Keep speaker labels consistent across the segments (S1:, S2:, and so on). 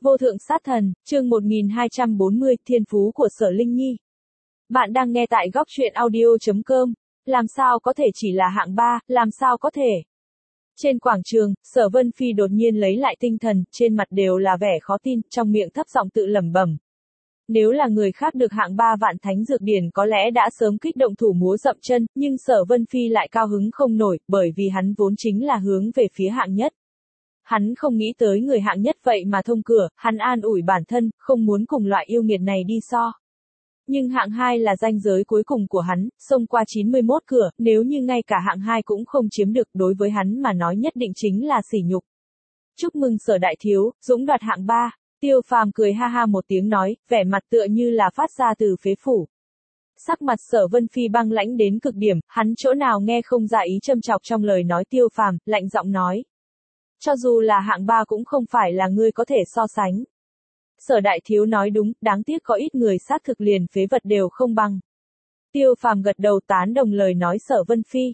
S1: Vô thượng sát thần, chương 1240, thiên phú của Sở Linh Nhi. Bạn đang nghe tại góc truyện audio.com. Làm sao có thể chỉ là hạng 3, làm sao có thể. Trên quảng trường, Sở Vân Phi đột nhiên lấy lại tinh thần, trên mặt đều là vẻ khó tin, trong miệng thấp giọng tự lẩm bẩm. Nếu là người khác được hạng 3 vạn thánh dược điển có lẽ đã sớm kích động thủ múa dậm chân, nhưng Sở Vân Phi lại cao hứng không nổi, bởi vì hắn vốn chính là hướng về phía hạng nhất. Hắn không nghĩ tới người hạng nhất vậy mà thông cửa, hắn an ủi bản thân, không muốn cùng loại yêu nghiệt này đi so. Nhưng hạng 2 là ranh giới cuối cùng của hắn, xông qua 91 cửa, nếu như ngay cả hạng 2 cũng không chiếm được, đối với hắn mà nói nhất định chính là sỉ nhục. Chúc mừng Sở đại thiếu, dũng đoạt hạng 3, Tiêu Phàm cười ha ha một tiếng nói, vẻ mặt tựa như là phát ra từ phế phủ. Sắc mặt Sở Vân Phi băng lãnh đến cực điểm, hắn chỗ nào nghe không ra ý châm chọc trong lời nói Tiêu Phàm, lạnh giọng nói. Cho dù là hạng 3 cũng không phải là ngươi có thể so sánh. Sở đại thiếu nói đúng, đáng tiếc có ít người xác thực liền phế vật đều không bằng. Tiêu Phàm gật đầu tán đồng lời nói Sở Vân Phi.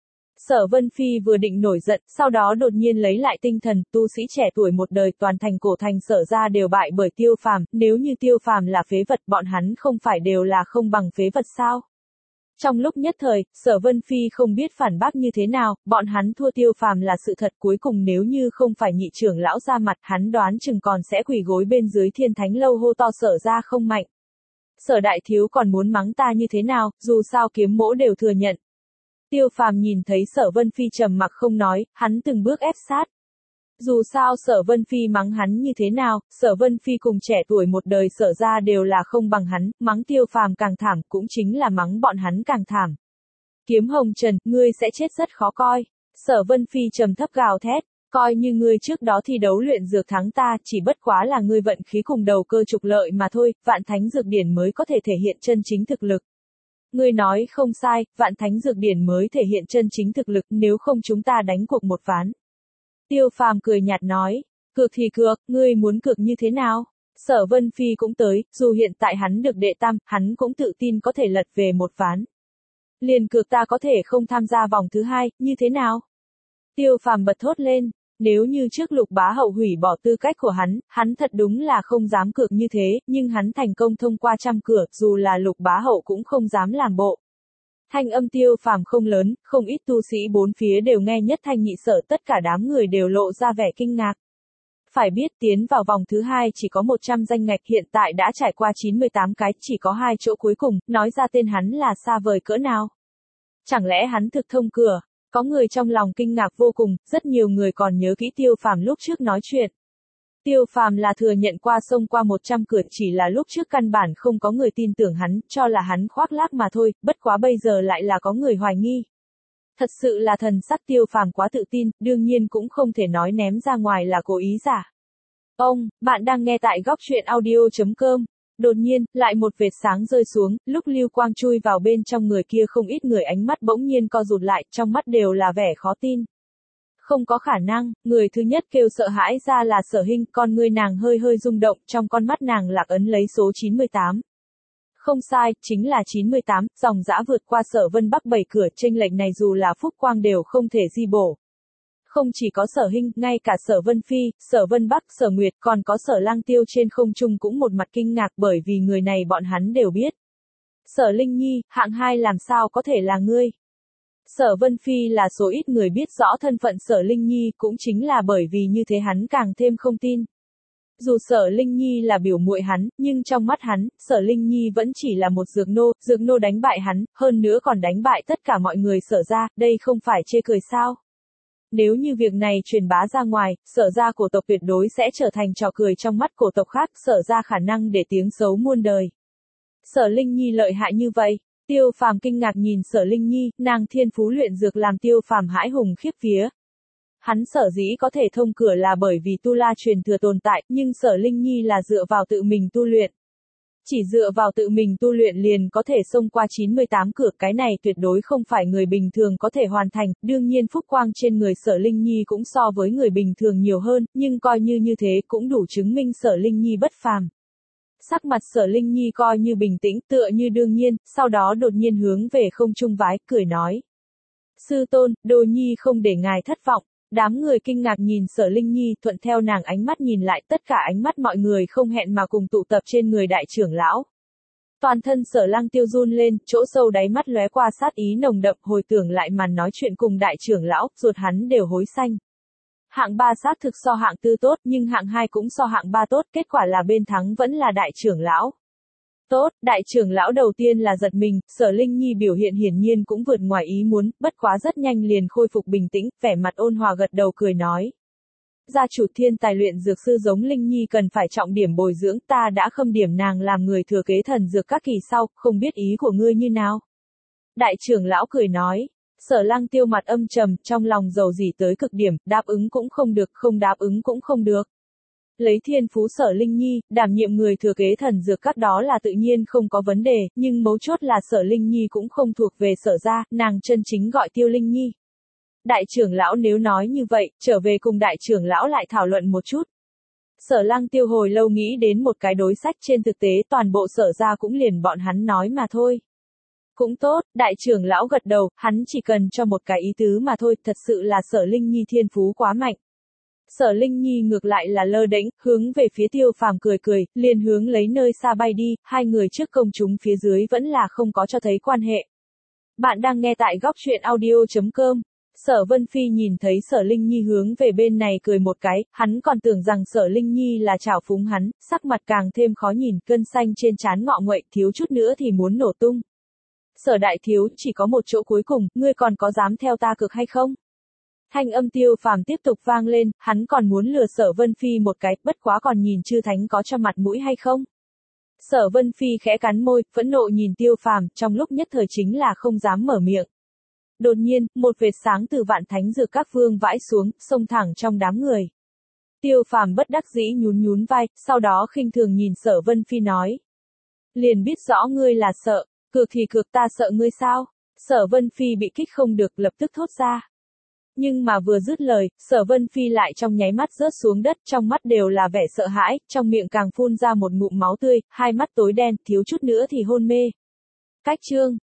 S1: Sở Vân Phi vừa định nổi giận, sau đó đột nhiên lấy lại tinh thần, tu sĩ trẻ tuổi một đời toàn thành cổ thành Sở ra đều bại bởi Tiêu Phàm, nếu như Tiêu Phàm là phế vật bọn hắn không phải đều là không bằng phế vật sao? Trong lúc nhất thời, Sở Vân Phi không biết phản bác như thế nào, bọn hắn thua Tiêu Phàm là sự thật, cuối cùng nếu như không phải nhị trưởng lão ra mặt, hắn đoán chừng còn sẽ quỳ gối bên dưới Thiên Thánh lâu hô to Sở ra không mạnh. Sở đại thiếu còn muốn mắng ta như thế nào, dù sao kiếm mỗ đều thừa nhận. Tiêu Phàm nhìn thấy Sở Vân Phi trầm mặc không nói, hắn từng bước ép sát. Dù sao Sở Vân Phi mắng hắn như thế nào, Sở Vân Phi cùng trẻ tuổi một đời Sở ra đều là không bằng hắn, mắng Tiêu Phàm càng thảm cũng chính là mắng bọn hắn càng thảm. Kiếm Hồng Trần, ngươi sẽ chết rất khó coi. Sở Vân Phi trầm thấp gào thét, coi như ngươi trước đó thi đấu luyện dược thắng ta, chỉ bất quá là ngươi vận khí cùng đầu cơ trục lợi mà thôi, vạn thánh dược điển mới có thể thể hiện chân chính thực lực. Ngươi nói không sai, vạn thánh dược điển mới thể hiện chân chính thực lực, nếu không chúng ta đánh cuộc một ván. Tiêu Phàm cười nhạt nói, cược thì cược, ngươi muốn cược như thế nào? Sở Vân Phi cũng tới, dù hiện tại hắn được đệ tam, hắn cũng tự tin có thể lật về một ván. Liền cược ta có thể không tham gia vòng thứ 2, như thế nào? Tiêu Phàm bật thốt lên, nếu như trước Lục Bá Hậu hủy bỏ tư cách của hắn thật đúng là không dám cược như thế, nhưng hắn thành công thông qua trăm cửa, dù là Lục Bá Hậu cũng không dám làm bộ. Thanh âm Tiêu Phàm không lớn, không ít tu sĩ bốn phía đều nghe nhất thanh nhị sở, tất cả đám người đều lộ ra vẻ kinh ngạc. Phải biết tiến vào vòng thứ 2 chỉ có 100 danh ngạch, hiện tại đã trải qua 98 cái, chỉ có 2 chỗ cuối cùng, nói ra tên hắn là xa vời cỡ nào. Chẳng lẽ hắn thực thông cửa? Có người trong lòng kinh ngạc vô cùng, rất nhiều người còn nhớ kỹ Tiêu Phàm lúc trước nói chuyện. Tiêu Phàm là thừa nhận qua xông qua 100 cửa, chỉ là lúc trước căn bản không có người tin tưởng hắn, cho là hắn khoác lác mà thôi, bất quá bây giờ lại là có người hoài nghi. Thật sự là thần sắc Tiêu Phàm quá tự tin, đương nhiên cũng không thể nói ném ra ngoài là cố ý giả. Bạn đang nghe tại góc truyện audio.com. Đột nhiên, lại một vệt sáng rơi xuống, lúc lưu quang chui vào bên trong người kia không ít người ánh mắt bỗng nhiên co rụt lại, trong mắt đều là vẻ khó tin. Không có khả năng, người thứ nhất kêu sợ hãi ra là Sở Hinh, con ngươi nàng hơi hơi rung động, trong con mắt nàng lạc ấn lấy số 98. Không sai, chính là 98, dòng dã vượt qua Sở Vân Bắc 7 cửa, chênh lệch này dù là Phúc Quang đều không thể di bổ. Không chỉ có Sở Hinh, ngay cả Sở Vân Phi, Sở Vân Bắc, Sở Nguyệt, còn có Sở Lang Tiêu trên không trung cũng một mặt kinh ngạc, bởi vì người này bọn hắn đều biết. Sở Linh Nhi, hạng 2 làm sao có thể là ngươi? Sở Vân Phi là số ít người biết rõ thân phận Sở Linh Nhi, cũng chính là bởi vì như thế hắn càng thêm không tin. Dù Sở Linh Nhi là biểu muội hắn, nhưng trong mắt hắn, Sở Linh Nhi vẫn chỉ là một dược nô đánh bại hắn, hơn nữa còn đánh bại tất cả mọi người Sở ra, đây không phải chê cười sao? Nếu như việc này truyền bá ra ngoài, Sở ra cổ tộc tuyệt đối sẽ trở thành trò cười trong mắt cổ tộc khác, Sở ra khả năng để tiếng xấu muôn đời. Sở Linh Nhi lợi hại như vậy? Tiêu Phàm kinh ngạc nhìn Sở Linh Nhi, nàng thiên phú luyện dược làm Tiêu Phàm hãi hùng khiếp vía. Hắn sở dĩ có thể thông cửa là bởi vì tu la truyền thừa tồn tại, nhưng Sở Linh Nhi là dựa vào tự mình tu luyện. Chỉ dựa vào tự mình tu luyện liền có thể xông qua 98 cửa, cái này tuyệt đối không phải người bình thường có thể hoàn thành, đương nhiên phúc quang trên người Sở Linh Nhi cũng so với người bình thường nhiều hơn, nhưng coi như thế cũng đủ chứng minh Sở Linh Nhi bất phàm. Sắc mặt Sở Linh Nhi coi như bình tĩnh, tựa như đương nhiên, sau đó đột nhiên hướng về không trung vái, cười nói. Sư tôn, đồ nhi không để ngài thất vọng. Đám người kinh ngạc nhìn Sở Linh Nhi, thuận theo nàng ánh mắt nhìn lại, tất cả ánh mắt mọi người không hẹn mà cùng tụ tập trên người đại trưởng lão. Toàn thân Sở Lăng Tiêu run lên, chỗ sâu đáy mắt lóe qua sát ý nồng đậm, hồi tưởng lại màn nói chuyện cùng đại trưởng lão, ruột hắn đều hối xanh. Hạng 3 xác thực so hạng 4 tốt, nhưng hạng 2 cũng so hạng 3 tốt, kết quả là bên thắng vẫn là đại trưởng lão. Tốt, đại trưởng lão đầu tiên là giật mình, Sở Linh Nhi biểu hiện hiển nhiên cũng vượt ngoài ý muốn, bất quá rất nhanh liền khôi phục bình tĩnh, vẻ mặt ôn hòa gật đầu cười nói. Gia chủ thiên tài luyện dược sư giống Linh Nhi cần phải trọng điểm bồi dưỡng, ta đã khâm điểm nàng làm người thừa kế thần dược các kỳ sau, không biết ý của ngươi như nào. Đại trưởng lão cười nói. Sở Lăng Tiêu mặt âm trầm, trong lòng dầu dỉ tới cực điểm, đáp ứng cũng không được, không đáp ứng cũng không được. Lấy thiên phú Sở Linh Nhi, đảm nhiệm người thừa kế thần dược các đó là tự nhiên không có vấn đề, nhưng mấu chốt là Sở Linh Nhi cũng không thuộc về Sở gia, nàng chân chính gọi Tiêu Linh Nhi. Đại trưởng lão nếu nói như vậy, trở về cùng đại trưởng lão lại thảo luận một chút. Sở Lăng Tiêu hồi lâu nghĩ đến một cái đối sách, trên thực tế toàn bộ Sở gia cũng liền bọn hắn nói mà thôi. Cũng tốt, đại trưởng lão gật đầu, hắn chỉ cần cho một cái ý tứ mà thôi, thật sự là Sở Linh Nhi thiên phú quá mạnh. Sở Linh Nhi ngược lại là lơ đễnh, hướng về phía Tiêu Phàm cười cười, liền hướng lấy nơi xa bay đi, hai người trước công chúng phía dưới vẫn là không có cho thấy quan hệ. Bạn đang nghe tại góc truyện audio.com. Sở Vân Phi nhìn thấy Sở Linh Nhi hướng về bên này cười một cái, hắn còn tưởng rằng Sở Linh Nhi là trào phúng hắn, sắc mặt càng thêm khó nhìn, cơn xanh trên trán ngọ nguậy, thiếu chút nữa thì muốn nổ tung. Sở đại thiếu, chỉ có một chỗ cuối cùng, ngươi còn có dám theo ta cược hay không? Thanh âm Tiêu Phàm tiếp tục vang lên, hắn còn muốn lừa Sở Vân Phi một cái, bất quá còn nhìn chư thánh có cho mặt mũi hay không? Sở Vân Phi khẽ cắn môi, phẫn nộ nhìn Tiêu Phàm, trong lúc nhất thời chính là không dám mở miệng. Đột nhiên, một vệt sáng từ vạn thánh dược các vương vãi xuống, xông thẳng trong đám người. Tiêu Phàm bất đắc dĩ nhún nhún vai, sau đó khinh thường nhìn Sở Vân Phi nói. Liền biết rõ ngươi là sợ, cược thì cược, ta sợ ngươi sao? Sở Vân Phi bị kích không được, lập tức thốt ra. Nhưng mà vừa dứt lời, Sở Vân Phi lại trong nháy mắt rớt xuống đất, trong mắt đều là vẻ sợ hãi, trong miệng càng phun ra một ngụm máu tươi, hai mắt tối đen, thiếu chút nữa thì hôn mê. Cách chương